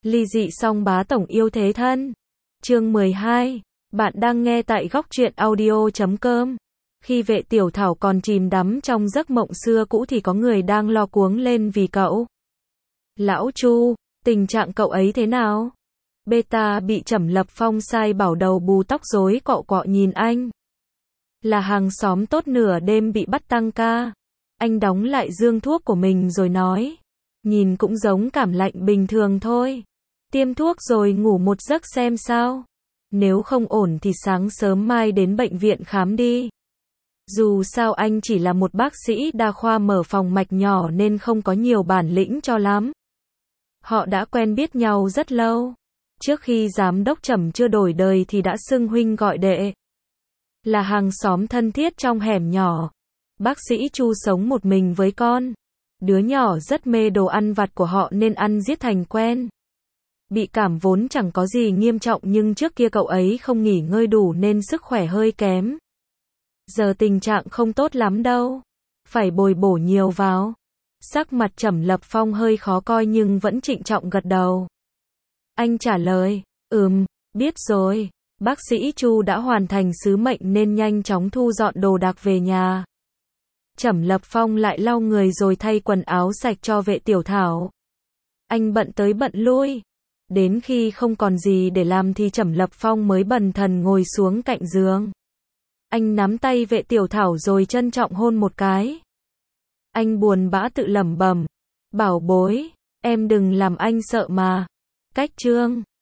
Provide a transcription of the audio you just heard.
Ly dị song bá tổng yêu thế thân. Chương 12. Bạn đang nghe tại góc truyện audio.com. Khi Vệ Tiểu Thảo còn chìm đắm trong giấc mộng xưa cũ thì có người đang lo cuống lên vì cậu. Lão Chu, tình trạng cậu ấy thế nào? Beta bị Trầm Lập Phong sai bảo đầu bù tóc rối cọ quọ nhìn anh. Là hàng xóm tốt nửa đêm bị bắt tăng ca. Anh đóng lại dương thuốc của mình rồi nói. Nhìn cũng giống cảm lạnh bình thường thôi. Tiêm thuốc rồi ngủ một giấc xem sao. Nếu không ổn thì sáng sớm mai đến bệnh viện khám đi. Dù sao anh chỉ là một bác sĩ đa khoa mở phòng mạch nhỏ nên không có nhiều bản lĩnh cho lắm. Họ đã quen biết nhau rất lâu. Trước khi giám đốc Trầm chưa đổi đời thì đã xưng huynh gọi đệ. Là hàng xóm thân thiết trong hẻm nhỏ. Bác sĩ Chu sống một mình với con. Đứa nhỏ rất mê đồ ăn vặt của họ nên ăn giết thành quen. Bị cảm vốn chẳng có gì nghiêm trọng nhưng trước kia cậu ấy không nghỉ ngơi đủ nên sức khỏe hơi kém. Giờ tình trạng không tốt lắm đâu. Phải bồi bổ nhiều vào. Sắc mặt Trầm Lập Phong hơi khó coi nhưng vẫn trịnh trọng gật đầu. Anh trả lời, biết rồi. Bác sĩ Chu đã hoàn thành sứ mệnh nên nhanh chóng thu dọn đồ đạc về nhà. Trầm Lập Phong lại lau người rồi thay quần áo sạch cho Vệ Tiểu Thảo. Anh bận tới bận lui. Đến khi không còn gì để làm thì Trầm Lập Phong mới bần thần ngồi xuống cạnh giường. Anh nắm tay Vệ Tiểu Thảo rồi trân trọng hôn một cái. Anh buồn bã tự lẩm bẩm, bảo bối, em đừng làm anh sợ mà. Cách chương